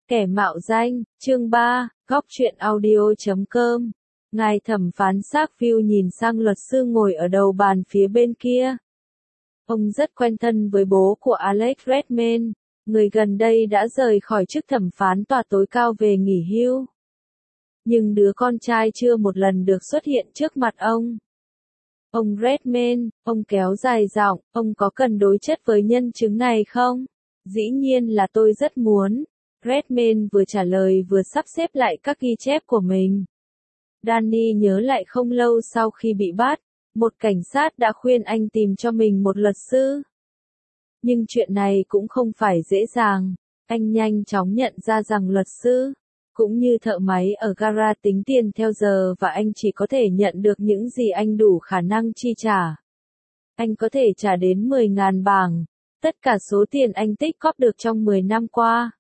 Kẻ mạo danh, chương 3, góc truyện audio.com. Ngài thẩm phán Sackville nhìn sang luật sư ngồi ở đầu bàn phía bên kia. Ông rất quen thân với bố của Alex Redmayne, người gần đây đã rời khỏi chức thẩm phán tòa tối cao về nghỉ hưu. Nhưng đứa con trai chưa một lần được xuất hiện trước mặt ông. Ông Redmayne, ông kéo dài giọng, ông có cần đối chất với nhân chứng này không? Dĩ nhiên là tôi rất muốn. Redmayne vừa trả lời vừa sắp xếp lại các ghi chép của mình. Danny nhớ lại không lâu sau khi bị bắt, một cảnh sát đã khuyên anh tìm cho mình một luật sư. Nhưng chuyện này cũng không phải dễ dàng. Anh nhanh chóng nhận ra rằng luật sư, cũng như thợ máy ở gara tính tiền theo giờ và anh chỉ có thể nhận được những gì anh đủ khả năng chi trả. Anh có thể trả đến 10.000 bảng, tất cả số tiền anh tích cóp được trong 10 năm qua.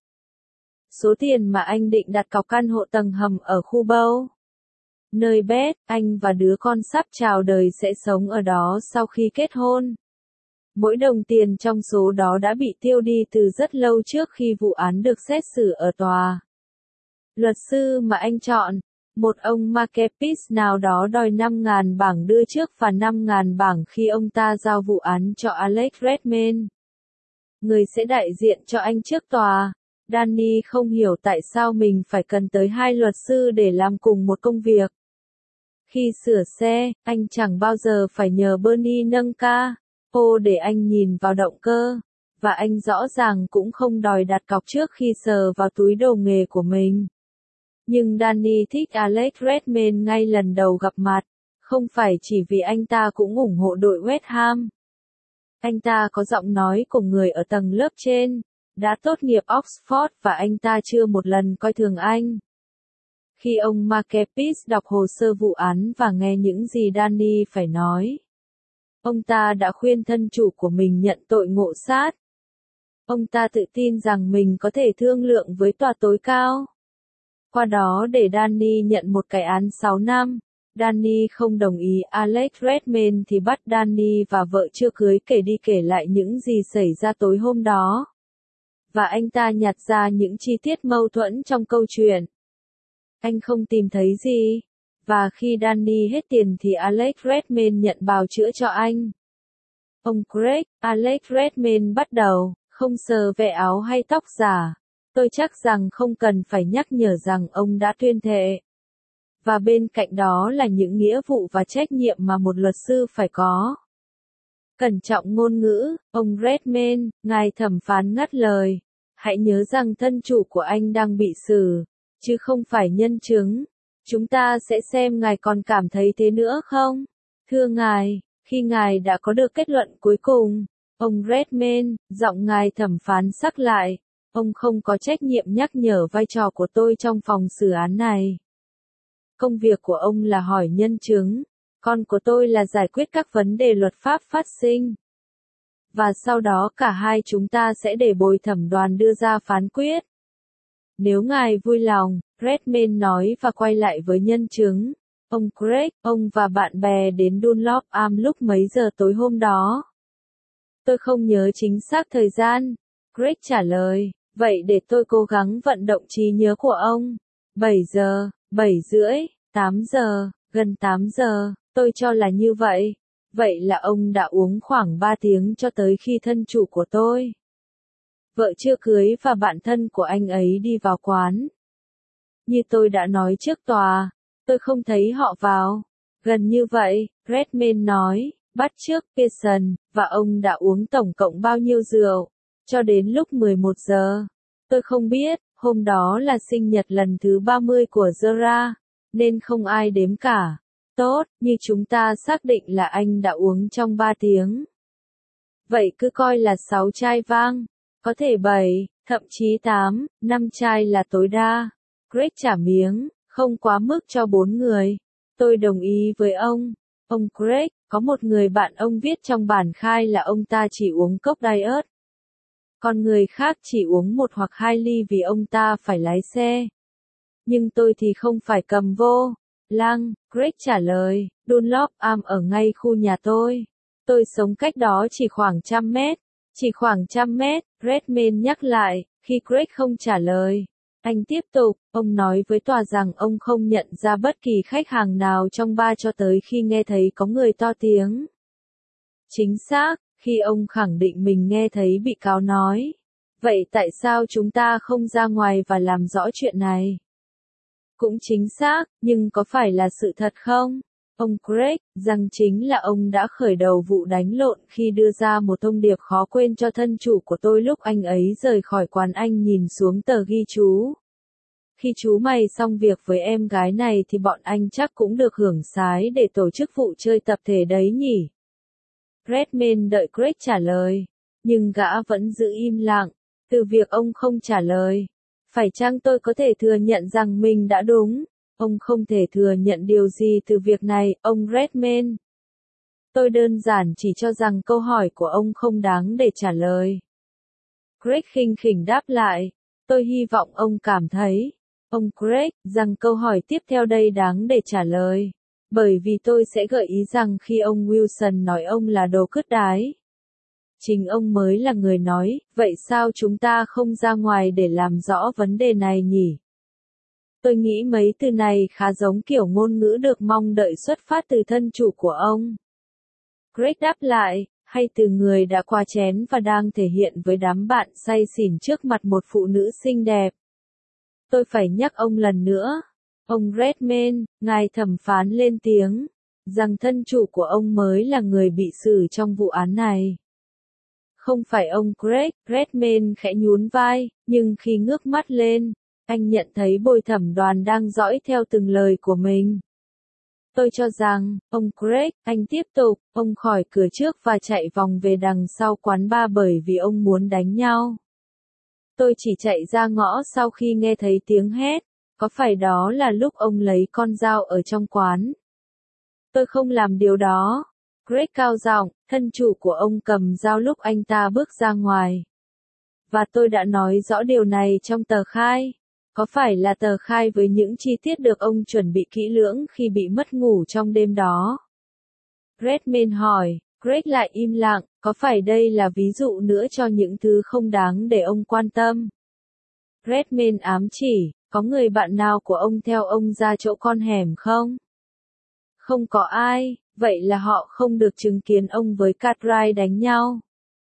Số tiền mà anh định đặt cọc căn hộ tầng hầm ở khu Bow, nơi Beth, anh và đứa con sắp chào đời sẽ sống ở đó sau khi kết hôn. Mỗi đồng tiền trong số đó đã bị tiêu đi từ rất lâu trước khi vụ án được xét xử ở tòa. Luật sư mà anh chọn, một ông Makepis nào đó đòi 5.000 bảng đưa trước và 5.000 bảng khi ông ta giao vụ án cho Alex Redmayne. Người sẽ đại diện cho anh trước tòa. Danny không hiểu tại sao mình phải cần tới hai luật sư để làm cùng một công việc. Khi sửa xe, anh chẳng bao giờ phải nhờ Bernie nâng capo để anh nhìn vào động cơ, và anh rõ ràng cũng không đòi đặt cọc trước khi sờ vào túi đồ nghề của mình. Nhưng Danny thích Alex Redmayne ngay lần đầu gặp mặt, không phải chỉ vì anh ta cũng ủng hộ đội West Ham. Anh ta có giọng nói của người ở tầng lớp trên, đã tốt nghiệp Oxford và anh ta chưa một lần coi thường anh. Khi ông Makepis đọc hồ sơ vụ án và nghe những gì Danny phải nói, ông ta đã khuyên thân chủ của mình nhận tội ngộ sát. Ông ta tự tin rằng mình có thể thương lượng với tòa tối cao. Qua đó để Danny nhận một cái án 6 năm. Danny không đồng ý. Alex Redmayne thì bắt Danny và vợ chưa cưới kể đi kể lại những gì xảy ra tối hôm đó. Và anh ta nhặt ra những chi tiết mâu thuẫn trong câu chuyện. Anh không tìm thấy gì. Và khi Danny hết tiền thì Alex Redmayne nhận bào chữa cho anh. Ông Craig, Alex Redmayne bắt đầu, không sờ về áo hay tóc giả. Tôi chắc rằng không cần phải nhắc nhở rằng ông đã tuyên thệ. Và bên cạnh đó là những nghĩa vụ và trách nhiệm mà một luật sư phải có. Cẩn trọng ngôn ngữ, ông Redmayne, ngài thẩm phán ngắt lời. Hãy nhớ rằng thân chủ của anh đang bị xử, chứ không phải nhân chứng. Chúng ta sẽ xem ngài còn cảm thấy thế nữa không? Thưa ngài, khi ngài đã có được kết luận cuối cùng, ông Redmayne, giọng ngài thẩm phán sắc lại, ông không có trách nhiệm nhắc nhở vai trò của tôi trong phòng xử án này. Công việc của ông là hỏi nhân chứng, còn của tôi là giải quyết các vấn đề luật pháp phát sinh. Và sau đó cả hai chúng ta sẽ để bồi thẩm đoàn đưa ra phán quyết. Nếu ngài vui lòng, Redmayne nói và quay lại với nhân chứng. Ông Craig, ông và bạn bè đến Dunlop Arm lúc mấy giờ tối hôm đó? Tôi không nhớ chính xác thời gian. Craig trả lời, vậy để tôi cố gắng vận động trí nhớ của ông. 7 giờ, 7 rưỡi, 8 giờ, gần 8 giờ, tôi cho là như vậy. Vậy là ông đã uống khoảng 3 tiếng cho tới khi thân chủ của tôi, vợ chưa cưới và bạn thân của anh ấy đi vào quán. Như tôi đã nói trước tòa, tôi không thấy họ vào. Gần như vậy, Redmayne nói, bắt chước Pearson, và ông đã uống tổng cộng bao nhiêu rượu, cho đến lúc 11 giờ. Tôi không biết, hôm đó là sinh nhật lần thứ 30 của Zara, nên không ai đếm cả. Tốt, như chúng ta xác định là anh đã uống trong 3 tiếng. Vậy cứ coi là 6 chai vang, có thể 7, thậm chí 8, 5 chai là tối đa. Craig trả miếng, không quá mức cho 4 người. Tôi đồng ý với ông. Ông Craig, có một người bạn ông viết trong bản khai là ông ta chỉ uống cốc diet. Còn người khác chỉ uống 1 hoặc 2 ly vì ông ta phải lái xe. Nhưng tôi thì không phải cầm vô lăng, Craig trả lời, Dunlop Arm ở ngay khu nhà tôi. Tôi sống cách đó chỉ khoảng 100 mét. Chỉ khoảng 100 mét, Redmayne nhắc lại, khi Craig không trả lời. Anh tiếp tục, ông nói với tòa rằng ông không nhận ra bất kỳ khách hàng nào trong bar cho tới khi nghe thấy có người to tiếng. Chính xác, khi ông khẳng định mình nghe thấy bị cáo nói. Vậy tại sao chúng ta không ra ngoài và làm rõ chuyện này? Cũng chính xác, nhưng có phải là sự thật không? Ông Craig, rằng chính là ông đã khởi đầu vụ đánh lộn khi đưa ra một thông điệp khó quên cho thân chủ của tôi lúc anh ấy rời khỏi quán. Anh nhìn xuống tờ ghi chú. Khi chú mày xong việc với em gái này thì bọn anh chắc cũng được hưởng sái để tổ chức vụ chơi tập thể đấy nhỉ? Redmayne đợi Craig trả lời, nhưng gã vẫn giữ im lặng. Từ việc ông không trả lời, phải chăng tôi có thể thừa nhận rằng mình đã đúng? Ông không thể thừa nhận điều gì từ việc này, ông Redmayne. Tôi đơn giản chỉ cho rằng câu hỏi của ông không đáng để trả lời. Craig khinh khỉnh đáp lại. Tôi hy vọng ông cảm thấy, ông Craig, rằng câu hỏi tiếp theo đây đáng để trả lời. Bởi vì tôi sẽ gợi ý rằng khi ông Wilson nói ông là đồ cứt đái, chính ông mới là người nói, vậy sao chúng ta không ra ngoài để làm rõ vấn đề này nhỉ? Tôi nghĩ mấy từ này khá giống kiểu ngôn ngữ được mong đợi xuất phát từ thân chủ của ông. Craig đáp lại, hay từ người đã qua chén và đang thể hiện với đám bạn say xỉn trước mặt một phụ nữ xinh đẹp. Tôi phải nhắc ông lần nữa. Ông Redmayne, ngài thẩm phán lên tiếng, rằng thân chủ của ông mới là người bị xử trong vụ án này. Không phải ông Craig, Redmayne khẽ nhún vai, nhưng khi ngước mắt lên, anh nhận thấy bồi thẩm đoàn đang dõi theo từng lời của mình. Tôi cho rằng, ông Craig, anh tiếp tục, ông khỏi cửa trước và chạy vòng về đằng sau quán bar bởi vì ông muốn đánh nhau. Tôi chỉ chạy ra ngõ sau khi nghe thấy tiếng hét, có phải đó là lúc ông lấy con dao ở trong quán? Tôi không làm điều đó. Craig cao giọng, thân chủ của ông cầm dao lúc anh ta bước ra ngoài. Và tôi đã nói rõ điều này trong tờ khai. Có phải là tờ khai với những chi tiết được ông chuẩn bị kỹ lưỡng khi bị mất ngủ trong đêm đó? Redmayne hỏi, Craig lại im lặng, có phải đây là ví dụ nữa cho những thứ không đáng để ông quan tâm? Redmayne ám chỉ, có người bạn nào của ông theo ông ra chỗ con hẻm không? Không có ai, vậy là họ không được chứng kiến ông với Cartwright đánh nhau.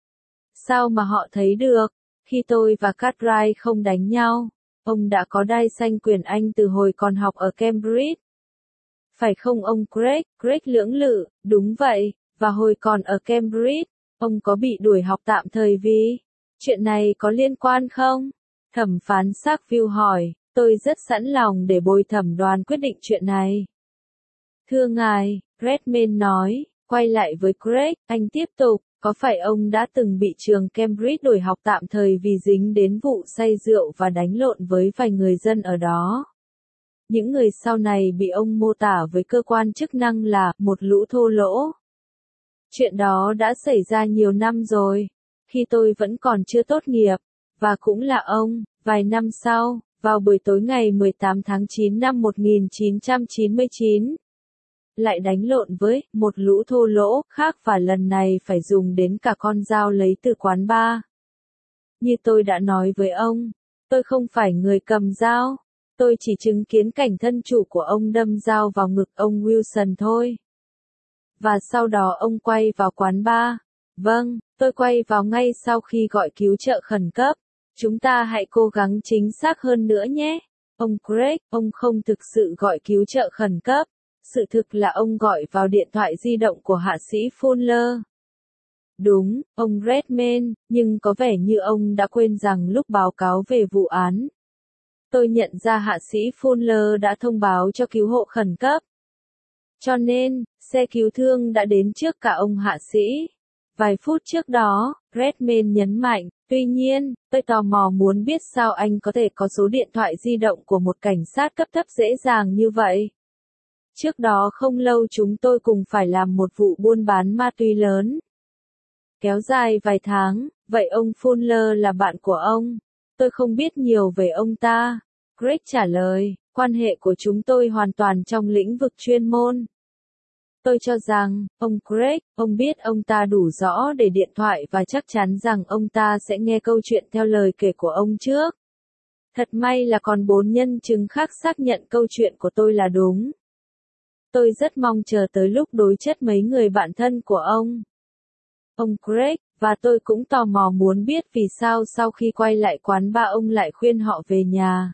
Sao mà họ thấy được? Khi tôi và Cartwright không đánh nhau, ông đã có đai xanh quyền Anh từ hồi còn học ở Cambridge. Phải không ông Craig? Craig lưỡng lự, đúng vậy, và hồi còn ở Cambridge, ông có bị đuổi học tạm thời vì chuyện này có liên quan không? Thẩm phán Sackville hỏi, tôi rất sẵn lòng để bồi thẩm đoàn quyết định chuyện này. Thưa ngài, Redmayne nói, quay lại với Craig, anh tiếp tục, có phải ông đã từng bị trường Cambridge đuổi học tạm thời vì dính đến vụ say rượu và đánh lộn với vài người dân ở đó? Những người sau này bị ông mô tả với cơ quan chức năng là một lũ thô lỗ. Chuyện đó đã xảy ra nhiều năm rồi, khi tôi vẫn còn chưa tốt nghiệp, và cũng là ông, vài năm sau, vào buổi tối ngày 18 tháng 9 năm 1999. Lại đánh lộn với một lũ thô lỗ khác và lần này phải dùng đến cả con dao lấy từ quán bar. Như tôi đã nói với ông, tôi không phải người cầm dao, tôi chỉ chứng kiến cảnh thân chủ của ông đâm dao vào ngực ông Wilson thôi. Và sau đó ông quay vào quán bar. Vâng, tôi quay vào ngay sau khi gọi cứu trợ khẩn cấp. Chúng ta hãy cố gắng chính xác hơn nữa nhé. Ông Craig, ông không thực sự gọi cứu trợ khẩn cấp. Sự thực là ông gọi vào điện thoại di động của hạ sĩ Fuller. Đúng, ông Redmayne, nhưng có vẻ như ông đã quên rằng lúc báo cáo về vụ án, tôi nhận ra hạ sĩ Fuller đã thông báo cho cứu hộ khẩn cấp. Cho nên, xe cứu thương đã đến trước cả ông hạ sĩ. Vài phút trước đó, Redmayne nhấn mạnh, tuy nhiên, tôi tò mò muốn biết sao anh có thể có số điện thoại di động của một cảnh sát cấp thấp dễ dàng như vậy. Trước đó không lâu chúng tôi cùng phải làm một vụ buôn bán ma túy lớn. Kéo dài vài tháng, vậy ông Fuller là bạn của ông? Tôi không biết nhiều về ông ta. Craig trả lời, quan hệ của chúng tôi hoàn toàn trong lĩnh vực chuyên môn. Tôi cho rằng, ông Craig, ông biết ông ta đủ rõ để điện thoại và chắc chắn rằng ông ta sẽ nghe câu chuyện theo lời kể của ông trước. Thật may là còn 4 nhân chứng khác xác nhận câu chuyện của tôi là đúng. Tôi rất mong chờ tới lúc đối chất mấy người bạn thân của ông Greg, và tôi cũng tò mò muốn biết vì sao sau khi quay lại quán bar ông lại khuyên họ về nhà.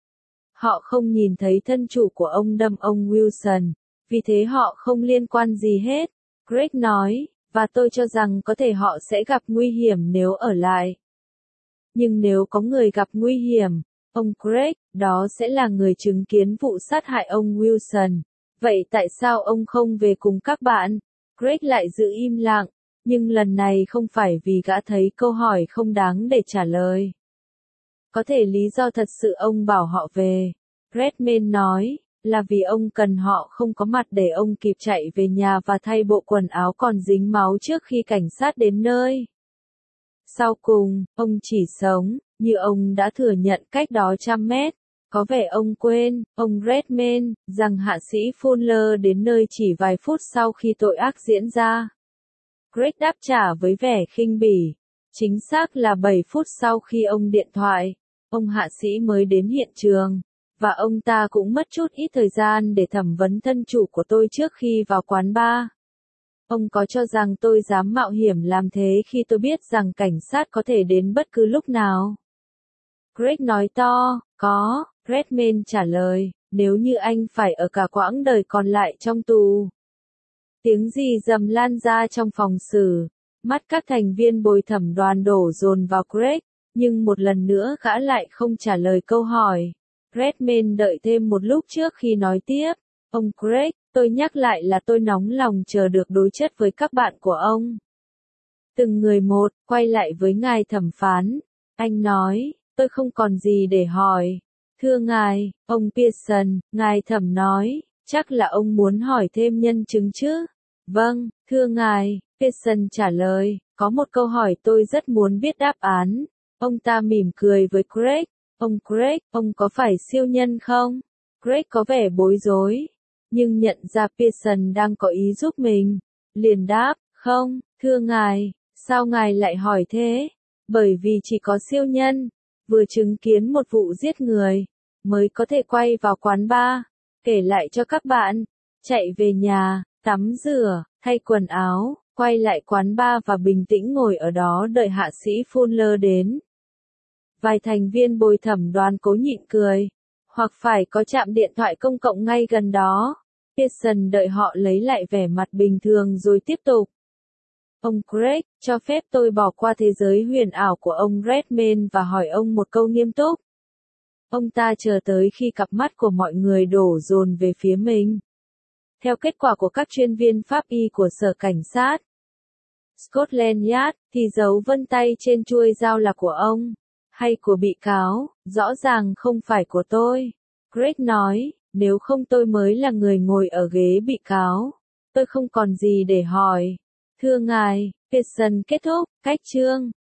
Họ không nhìn thấy thân chủ của ông đâm ông Wilson, vì thế họ không liên quan gì hết, Greg nói, và tôi cho rằng có thể họ sẽ gặp nguy hiểm nếu ở lại. Nhưng nếu có người gặp nguy hiểm, ông Greg, đó sẽ là người chứng kiến vụ sát hại ông Wilson. Vậy tại sao ông không về cùng các bạn? Greg lại giữ im lặng, nhưng lần này không phải vì gã thấy câu hỏi không đáng để trả lời. Có thể lý do thật sự ông bảo họ về, Redmayne nói, là vì ông cần họ không có mặt để ông kịp chạy về nhà và thay bộ quần áo còn dính máu trước khi cảnh sát đến nơi. Sau cùng, ông chỉ sống, như ông đã thừa nhận cách đó 100 mét. Có vẻ ông quên, ông Redmayne, rằng hạ sĩ Fuller đến nơi chỉ vài phút sau khi tội ác diễn ra. Greg đáp trả với vẻ khinh bỉ. Chính xác là 7 phút sau khi ông điện thoại, ông hạ sĩ mới đến hiện trường, và ông ta cũng mất chút ít thời gian để thẩm vấn thân chủ của tôi trước khi vào quán bar. Ông có cho rằng tôi dám mạo hiểm làm thế khi tôi biết rằng cảnh sát có thể đến bất cứ lúc nào? Greg nói to, có, Redmayne trả lời, nếu như anh phải ở cả quãng đời còn lại trong tù. Tiếng rì rầm lan ra trong phòng xử, mắt các thành viên bồi thẩm đoàn đổ dồn vào Greg, nhưng một lần nữa gã lại không trả lời câu hỏi. Redmayne đợi thêm một lúc trước khi nói tiếp, ông Greg, tôi nhắc lại là tôi nóng lòng chờ được đối chất với các bạn của ông. Từng người một, quay lại với ngài thẩm phán. Anh nói, tôi không còn gì để hỏi. Thưa ngài, ông Pearson, ngài thẩm nói, chắc là ông muốn hỏi thêm nhân chứng chứ? Vâng, thưa ngài, Pearson trả lời, có một câu hỏi tôi rất muốn biết đáp án. Ông ta mỉm cười với Greg. Ông Greg, ông có phải siêu nhân không? Greg có vẻ bối rối, nhưng nhận ra Pearson đang có ý giúp mình. Liền đáp, không, thưa ngài, sao ngài lại hỏi thế? Bởi vì chỉ có siêu nhân, vừa chứng kiến một vụ giết người, mới có thể quay vào quán bar, kể lại cho các bạn, chạy về nhà, tắm rửa, thay quần áo, quay lại quán bar và bình tĩnh ngồi ở đó đợi hạ sĩ Fuller đến. Vài thành viên bồi thẩm đoàn cố nhịn cười, hoặc phải có trạm điện thoại công cộng ngay gần đó. Pearson đợi họ lấy lại vẻ mặt bình thường rồi tiếp tục. Ông Greg, cho phép tôi bỏ qua thế giới huyền ảo của ông Redmayne và hỏi ông một câu nghiêm túc. Ông ta chờ tới khi cặp mắt của mọi người đổ dồn về phía mình. Theo kết quả của các chuyên viên pháp y của sở cảnh sát Scotland Yard, thì dấu vân tay trên chuôi dao là của ông, hay của bị cáo, rõ ràng không phải của tôi. Greg nói, nếu không tôi mới là người ngồi ở ghế bị cáo. Tôi không còn gì để hỏi. Thưa ngài, Pearson kết thúc, cách chương.